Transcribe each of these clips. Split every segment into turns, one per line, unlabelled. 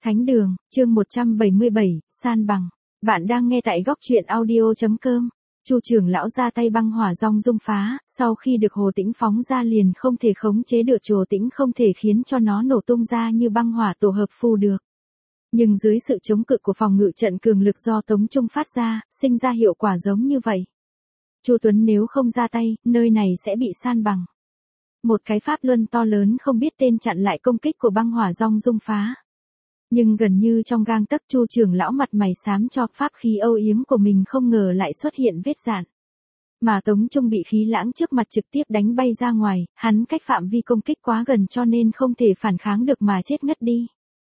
Thánh đường, chương 177, san bằng. Bạn đang nghe tại góc truyện audio.com. Chu trưởng lão ra tay băng hỏa rong rung phá, sau khi được Hồ Tĩnh phóng ra liền không thể khống chế được, Hồ Tĩnh không thể khiến cho nó nổ tung ra như băng hỏa tổ hợp phù được. Nhưng dưới sự chống cự của phòng ngự trận cường lực do Tống Trung phát ra, sinh ra hiệu quả giống như vậy. Chu Tuấn nếu không ra tay, nơi này sẽ bị san bằng. Một cái pháp luân to lớn không biết tên chặn lại công kích của băng hỏa rong rung phá. Nhưng gần như trong gang tấc, Chu trưởng lão mặt mày xám cho, pháp khí âu yếm của mình không ngờ lại xuất hiện vết rạn. Mà Tống Trung bị khí lãng trước mặt trực tiếp đánh bay ra ngoài, hắn cách phạm vi công kích quá gần cho nên không thể phản kháng được mà chết ngất đi.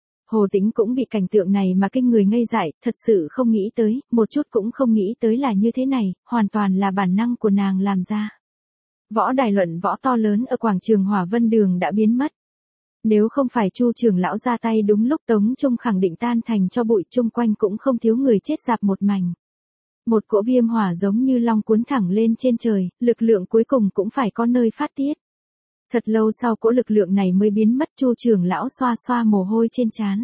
Hồ Tĩnh cũng bị cảnh tượng này mà kinh người ngây dại, thật sự không nghĩ tới, một chút cũng không nghĩ tới là như thế này, hoàn toàn là bản năng của nàng làm ra. Võ đài luận võ to lớn ở quảng trường Hỏa Vân Đường đã biến mất. Nếu không phải Chu trưởng lão ra tay đúng lúc, Tống Trung khẳng định tan thành cho bụi, chung quanh cũng không thiếu người chết rạp một mảnh. Một cỗ viêm hỏa giống như long cuốn thẳng lên trên trời, lực lượng cuối cùng cũng phải có nơi phát tiết. Thật lâu sau cỗ lực lượng này mới biến mất, Chu trưởng lão xoa xoa mồ hôi trên trán.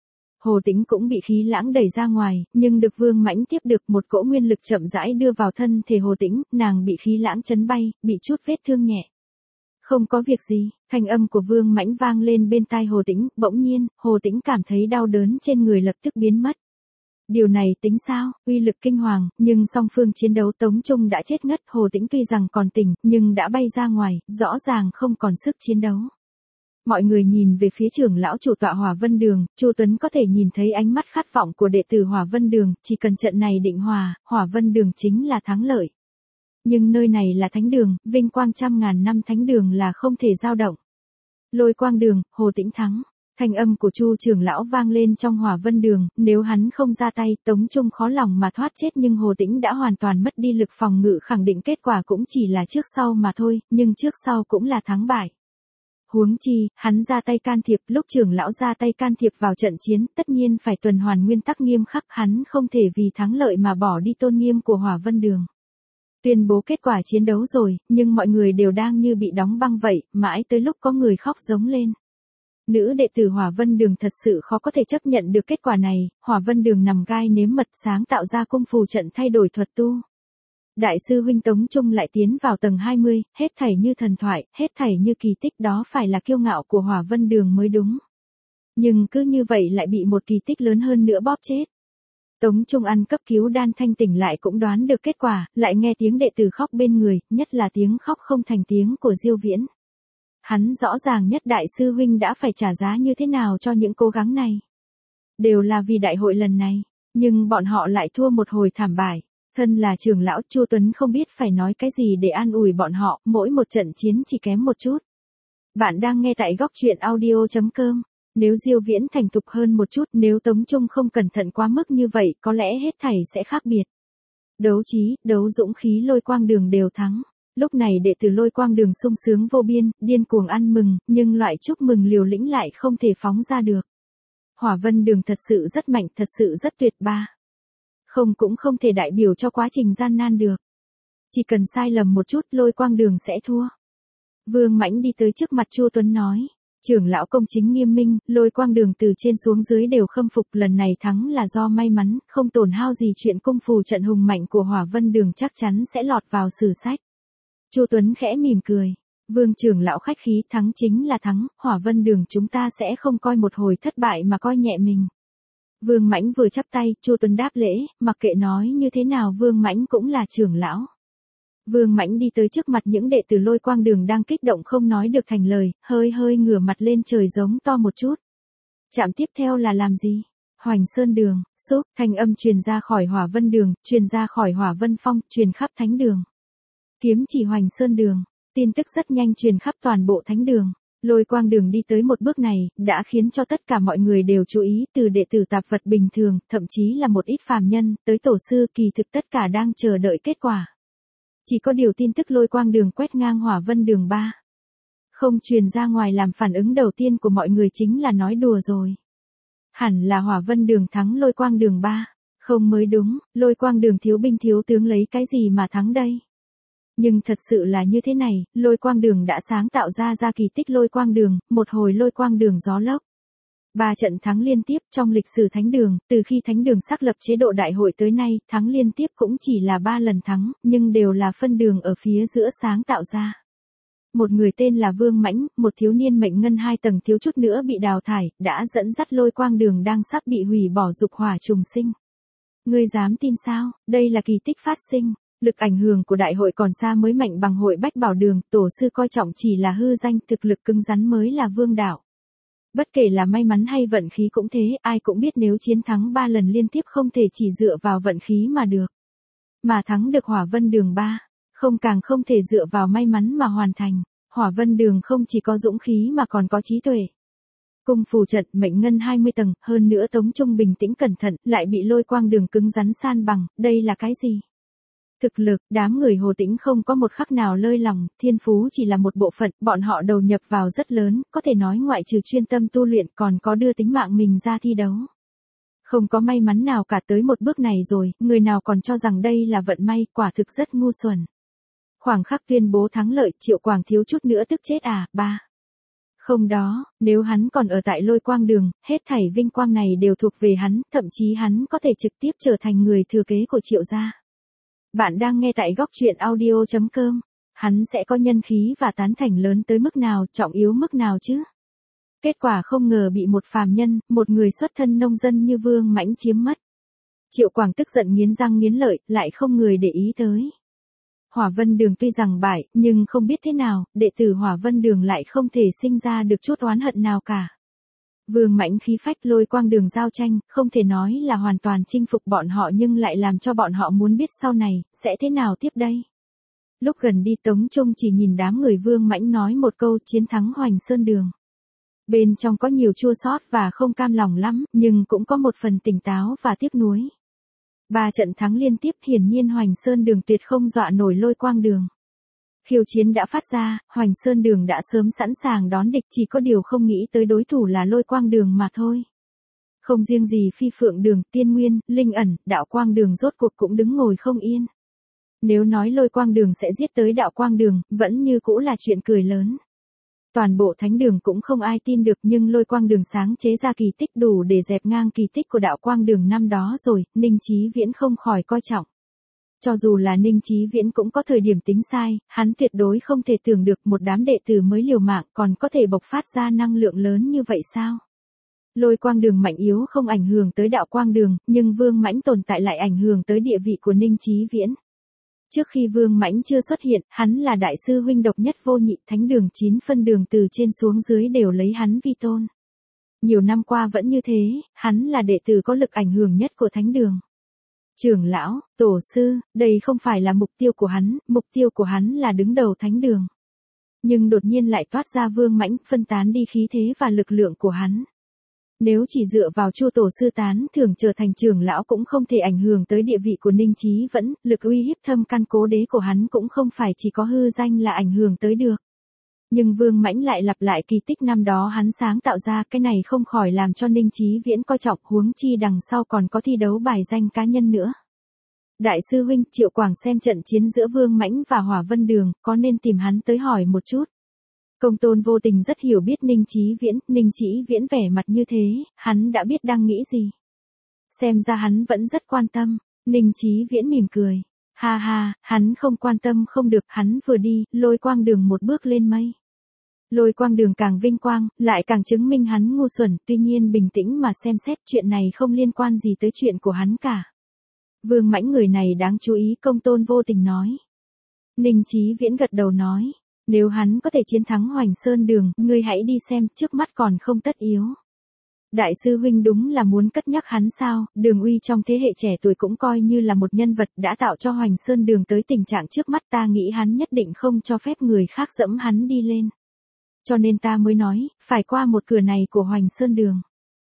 Hồ Tĩnh cũng bị khí lãng đẩy ra ngoài, nhưng được Vương Mãnh tiếp được, một cỗ nguyên lực chậm rãi đưa vào thân thể Hồ Tĩnh, nàng bị khí lãng chấn bay, bị chút vết thương nhẹ. Không có việc gì, thanh âm của Vương Mãnh vang lên bên tai Hồ Tĩnh, bỗng nhiên, Hồ Tĩnh cảm thấy đau đớn trên người lập tức biến mất. Điều này tính sao, uy lực kinh hoàng, nhưng song phương chiến đấu, Tống Trung đã chết ngất, Hồ Tĩnh tuy rằng còn tỉnh, nhưng đã bay ra ngoài, rõ ràng không còn sức chiến đấu. Mọi người nhìn về phía trưởng lão chủ tọa Hỏa Vân Đường, Chu Tuấn có thể nhìn thấy ánh mắt khát vọng của đệ tử Hỏa Vân Đường, chỉ cần trận này định hòa, Hỏa Vân Đường chính là thắng lợi. Nhưng nơi này là thánh đường, vinh quang trăm ngàn năm thánh đường là không thể dao động. Lôi quang đường, Hồ Tĩnh thắng. Thanh âm của Chu trưởng lão vang lên trong Hỏa Vân Đường, nếu hắn không ra tay, Tống Trung khó lòng mà thoát chết, nhưng Hồ Tĩnh đã hoàn toàn mất đi lực phòng ngự, khẳng định kết quả cũng chỉ là trước sau mà thôi, nhưng trước sau cũng là thắng bại. Huống chi, hắn ra tay can thiệp, lúc trưởng lão ra tay can thiệp vào trận chiến, tất nhiên phải tuần hoàn nguyên tắc nghiêm khắc, hắn không thể vì thắng lợi mà bỏ đi tôn nghiêm của Hỏa Vân Đường. Tuyên bố kết quả chiến đấu rồi, nhưng mọi người đều đang như bị đóng băng vậy, mãi tới lúc có người khóc giống lên. Nữ đệ tử Hỏa Vân Đường thật sự khó có thể chấp nhận được kết quả này, Hỏa Vân Đường nằm gai nếm mật, sáng tạo ra cung phù trận thay đổi thuật tu. Đại sư huynh Tống Trung lại tiến vào tầng 20, hết thảy như thần thoại, hết thảy như kỳ tích, đó phải là kiêu ngạo của Hỏa Vân Đường mới đúng. Nhưng cứ như vậy lại bị một kỳ tích lớn hơn nữa bóp chết. Tống Trung ăn cấp cứu đan thanh tỉnh lại cũng đoán được kết quả, lại nghe tiếng đệ tử khóc bên người, nhất là tiếng khóc không thành tiếng của Diêu Viễn. Hắn rõ ràng nhất đại sư huynh đã phải trả giá như thế nào cho những cố gắng này. Đều là vì đại hội lần này, nhưng bọn họ lại thua một hồi thảm bại. Thân là trưởng lão, Chu Tuấn không biết phải nói cái gì để an ủi bọn họ, mỗi một trận chiến chỉ kém một chút. Bạn đang nghe tại góc truyện audio.com. Nếu Diêu Viễn thành thục hơn một chút, nếu Tống Trung không cẩn thận quá mức như vậy, có lẽ hết thảy sẽ khác biệt. Đấu trí, đấu dũng khí, Lôi Quang Đường đều thắng. Lúc này đệ tử Lôi Quang Đường sung sướng vô biên, điên cuồng ăn mừng, nhưng loại chúc mừng liều lĩnh lại không thể phóng ra được. Hỏa Vân Đường thật sự rất mạnh, thật sự rất tuyệt ba. Không cũng không thể đại biểu cho quá trình gian nan được. Chỉ cần sai lầm một chút, Lôi Quang Đường sẽ thua. Vương Mãnh đi tới trước mặt Chu Tuấn nói. Trưởng lão công chính nghiêm minh, Lôi Quang Đường từ trên xuống dưới đều khâm phục, lần này thắng là do may mắn, không tổn hao gì, chuyện cung phù trận hùng mạnh của Hỏa Vân Đường chắc chắn sẽ lọt vào sử sách. Chu Tuấn khẽ mỉm cười. Vương trưởng lão khách khí, thắng chính là thắng, Hỏa Vân Đường chúng ta sẽ không coi một hồi thất bại mà coi nhẹ mình. Vương Mãnh vừa chắp tay, Chu Tuấn đáp lễ, mặc kệ nói như thế nào Vương Mãnh cũng là trưởng lão. Vương Mãnh đi tới trước mặt những đệ tử Lôi Quang Đường đang kích động không nói được thành lời, hơi hơi ngửa mặt lên trời giống to một chút. Chạm tiếp theo là làm gì? Hoành Sơn Đường, xúc, thanh âm truyền ra khỏi Hỏa Vân Đường, truyền ra khỏi Hỏa Vân Phong, truyền khắp thánh đường. Kiếm chỉ Hoành Sơn Đường, tin tức rất nhanh truyền khắp toàn bộ thánh đường. Lôi Quang Đường đi tới một bước này, đã khiến cho tất cả mọi người đều chú ý, từ đệ tử tạp vật bình thường, thậm chí là một ít phàm nhân, tới tổ sư, kỳ thực tất cả đang chờ đợi kết quả. Chỉ có điều tin tức Lôi Quang Đường quét ngang Hỏa Vân Đường 3. Không truyền ra ngoài, làm phản ứng đầu tiên của mọi người chính là nói đùa rồi. Hẳn là Hỏa Vân Đường thắng Lôi Quang Đường 3. Không mới đúng, Lôi Quang Đường thiếu binh thiếu tướng lấy cái gì mà thắng đây? Nhưng thật sự là như thế này, Lôi Quang Đường đã sáng tạo ra kỳ tích Lôi Quang Đường, một hồi Lôi Quang Đường gió lốc. 3 trận thắng liên tiếp trong lịch sử thánh đường, từ khi thánh đường xác lập chế độ đại hội tới nay, thắng liên tiếp cũng chỉ là 3 lần thắng, nhưng đều là phân đường ở phía giữa sáng tạo ra. Một người tên là Vương Mãnh, một thiếu niên mệnh ngân 2 tầng thiếu chút nữa bị đào thải, đã dẫn dắt Lôi Quang Đường đang sắp bị hủy bỏ dục hỏa trùng sinh. Ngươi dám tin sao, đây là kỳ tích phát sinh. Lực ảnh hưởng của đại hội còn xa mới mạnh bằng hội Bách Bảo Đường, tổ sư coi trọng chỉ là hư danh, thực lực cứng rắn mới là vương đạo. Bất kể là may mắn hay vận khí cũng thế, ai cũng biết nếu chiến thắng 3 lần liên tiếp không thể chỉ dựa vào vận khí mà được. Mà thắng được Hỏa Vân Đường 3, càng không thể dựa vào may mắn mà hoàn thành. Hỏa Vân Đường không chỉ có dũng khí mà còn có trí tuệ. Cung phù trận mệnh ngân 20 tầng, hơn nữa Tống Trung bình tĩnh cẩn thận, lại bị Lôi Quang Đường cứng rắn san bằng, đây là cái gì? Thực lực, đám người Hồ Tĩnh không có một khắc nào lơi lòng, thiên phú chỉ là một bộ phận, bọn họ đầu nhập vào rất lớn, có thể nói ngoại trừ chuyên tâm tu luyện còn có đưa tính mạng mình ra thi đấu. Không có may mắn nào cả tới một bước này rồi, người nào còn cho rằng đây là vận may, quả thực rất ngu xuẩn. Khoảng khắc tuyên bố thắng lợi, Triệu Quảng thiếu chút nữa tức chết à, ba. Không đó, nếu hắn còn ở tại Lôi Quang Đường, hết thảy vinh quang này đều thuộc về hắn, thậm chí hắn có thể trực tiếp trở thành người thừa kế của Triệu gia. Bạn đang nghe tại góc truyện audio.com. Hắn sẽ có nhân khí và tán thành lớn tới mức nào, trọng yếu mức nào chứ? Kết quả không ngờ bị một phàm nhân, một người xuất thân nông dân như Vương Mãnh chiếm mất. Triệu Quảng tức giận nghiến răng nghiến lợi, lại không người để ý tới. Hỏa Vân Đường tuy rằng bại, nhưng không biết thế nào, đệ tử Hỏa Vân Đường lại không thể sinh ra được chút oán hận nào cả. Vương Mãnh khí phách Lôi Quang Đường giao tranh, không thể nói là hoàn toàn chinh phục bọn họ nhưng lại làm cho bọn họ muốn biết sau này, sẽ thế nào tiếp đây. Lúc gần đi Tống Trung chỉ nhìn đám người Vương Mãnh nói một câu chiến thắng Hoành Sơn Đường. Bên trong có nhiều chua xót và không cam lòng lắm, nhưng cũng có một phần tỉnh táo và tiếc nuối. 3 trận thắng liên tiếp hiển nhiên Hoành Sơn Đường tuyệt không dọa nổi Lôi Quang Đường. Khiêu chiến đã phát ra, Hoành Sơn Đường đã sớm sẵn sàng đón địch, chỉ có điều không nghĩ tới đối thủ là Lôi Quang Đường mà thôi. Không riêng gì Phi Phượng Đường, Tiên Nguyên, Linh Ẩn, Đạo Quang Đường rốt cuộc cũng đứng ngồi không yên. Nếu nói Lôi Quang Đường sẽ giết tới Đạo Quang Đường, vẫn như cũ là chuyện cười lớn. Toàn bộ thánh đường cũng không ai tin được nhưng Lôi Quang Đường sáng chế ra kỳ tích đủ để dẹp ngang kỳ tích của Đạo Quang Đường năm đó rồi, Ninh Chí Viễn không khỏi coi trọng. Cho dù là Ninh Chí Viễn cũng có thời điểm tính sai, hắn tuyệt đối không thể tưởng được một đám đệ tử mới liều mạng còn có thể bộc phát ra năng lượng lớn như vậy sao. Lôi Quang Đường mạnh yếu không ảnh hưởng tới Đạo Quang Đường, nhưng Vương Mãnh tồn tại lại ảnh hưởng tới địa vị của Ninh Chí Viễn. Trước khi Vương Mãnh chưa xuất hiện, hắn là đại sư huynh độc nhất vô nhị, thánh đường 9 phân đường từ trên xuống dưới đều lấy hắn vi tôn. Nhiều năm qua vẫn như thế, hắn là đệ tử có lực ảnh hưởng nhất của thánh đường. Trưởng lão, tổ sư, đây không phải là mục tiêu của hắn là đứng đầu thánh đường. Nhưng đột nhiên lại toát ra Vương Mãnh, phân tán đi khí thế và lực lượng của hắn. Nếu chỉ dựa vào Chu tổ sư tán thưởng trở thành trưởng lão cũng không thể ảnh hưởng tới địa vị của Ninh Chí Vẫn, lực uy hiếp thâm căn cố đế của hắn cũng không phải chỉ có hư danh là ảnh hưởng tới được. Nhưng Vương Mãnh lại lặp lại kỳ tích năm đó hắn sáng tạo ra, cái này không khỏi làm cho Ninh Chí Viễn coi trọng, huống chi đằng sau còn có thi đấu bài danh cá nhân nữa. Đại sư huynh, Triệu Quảng xem trận chiến giữa Vương Mãnh và Hỏa Vân Đường, có nên tìm hắn tới hỏi một chút. Công Tôn Vô Tình rất hiểu biết Ninh Chí Viễn vẻ mặt như thế, hắn đã biết đang nghĩ gì. Xem ra hắn vẫn rất quan tâm, Ninh Chí Viễn mỉm cười. Ha ha, hắn không quan tâm không được, hắn vừa đi, Lôi Quang Đường một bước lên mây. Lôi Quang Đường càng vinh quang, lại càng chứng minh hắn ngu xuẩn, tuy nhiên bình tĩnh mà xem xét chuyện này không liên quan gì tới chuyện của hắn cả. Vương Mãnh người này đáng chú ý, Công Tôn Vô Tình nói. Ninh Chí Viễn gật đầu nói, nếu hắn có thể chiến thắng Hoành Sơn Đường, ngươi hãy đi xem, trước mắt còn không tất yếu. Đại sư huynh đúng là muốn cất nhắc hắn sao, Đường Uy trong thế hệ trẻ tuổi cũng coi như là một nhân vật đã tạo cho Hoành Sơn Đường tới tình trạng trước mắt, ta nghĩ hắn nhất định không cho phép người khác dẫm hắn đi lên. Cho nên ta mới nói, phải qua một cửa này của Hoành Sơn Đường.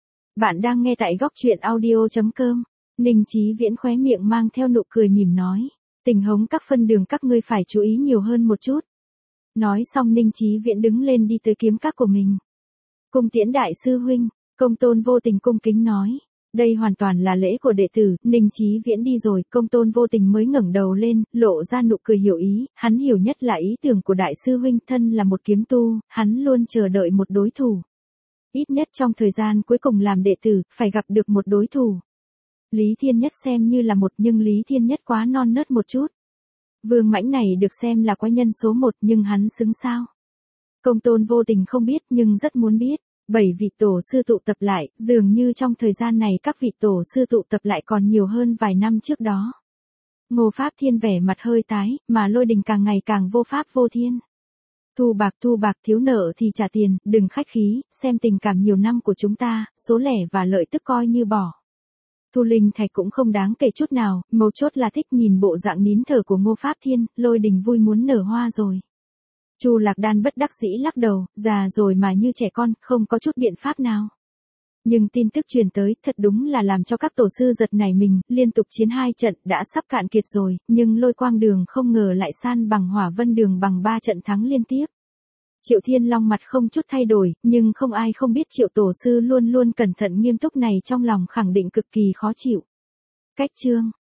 Bạn đang nghe tại góc truyện audio.com. Ninh Chí Viễn khóe miệng mang theo nụ cười mỉm nói, tình huống các phân đường các ngươi phải chú ý nhiều hơn một chút. Nói xong Ninh Chí Viễn đứng lên đi tới kiếm các của mình. Cung tiễn đại sư huynh, Công Tôn Vô Tình cung kính nói. Đây hoàn toàn là lễ của đệ tử, Ninh Chí Viễn đi rồi, Công Tôn Vô Tình mới ngẩng đầu lên, lộ ra nụ cười hiểu ý, hắn hiểu nhất là ý tưởng của đại sư huynh, thân là một kiếm tu, hắn luôn chờ đợi một đối thủ. Ít nhất trong thời gian cuối cùng làm đệ tử, phải gặp được một đối thủ. Lý Thiên Nhất xem như là một, nhưng Lý Thiên Nhất quá non nớt một chút. Vương Mãnh này được xem là quái nhân số 1, nhưng hắn xứng sao? Công Tôn vô tình không biết nhưng rất muốn biết. 7 vị tổ sư tụ tập lại, dường như trong thời gian này các vị tổ sư tụ tập lại còn nhiều hơn vài năm trước đó. Ngô Pháp Thiên vẻ mặt hơi tái, mà Lôi Đình càng ngày càng vô pháp vô thiên. Thu bạc thiếu nợ thì trả tiền, đừng khách khí, xem tình cảm nhiều năm của chúng ta, số lẻ và lợi tức coi như bỏ. Thu linh thạch cũng không đáng kể chút nào, mấu chốt là thích nhìn bộ dạng nín thở của Ngô Pháp Thiên, Lôi Đình vui muốn nở hoa rồi. Chu Lạc Đan bất đắc dĩ lắc đầu, già rồi mà như trẻ con, không có chút biện pháp nào. Nhưng tin tức truyền tới, thật đúng là làm cho các tổ sư giật nảy mình, liên tục chiến 2 trận, đã sắp cạn kiệt rồi, nhưng Lôi Quang Đường không ngờ lại san bằng Hỏa Vân Đường bằng 3 trận thắng liên tiếp. Triệu Thiên Long mặt không chút thay đổi, nhưng không ai không biết Triệu tổ sư luôn luôn cẩn thận nghiêm túc này trong lòng khẳng định cực kỳ khó chịu. Cách chương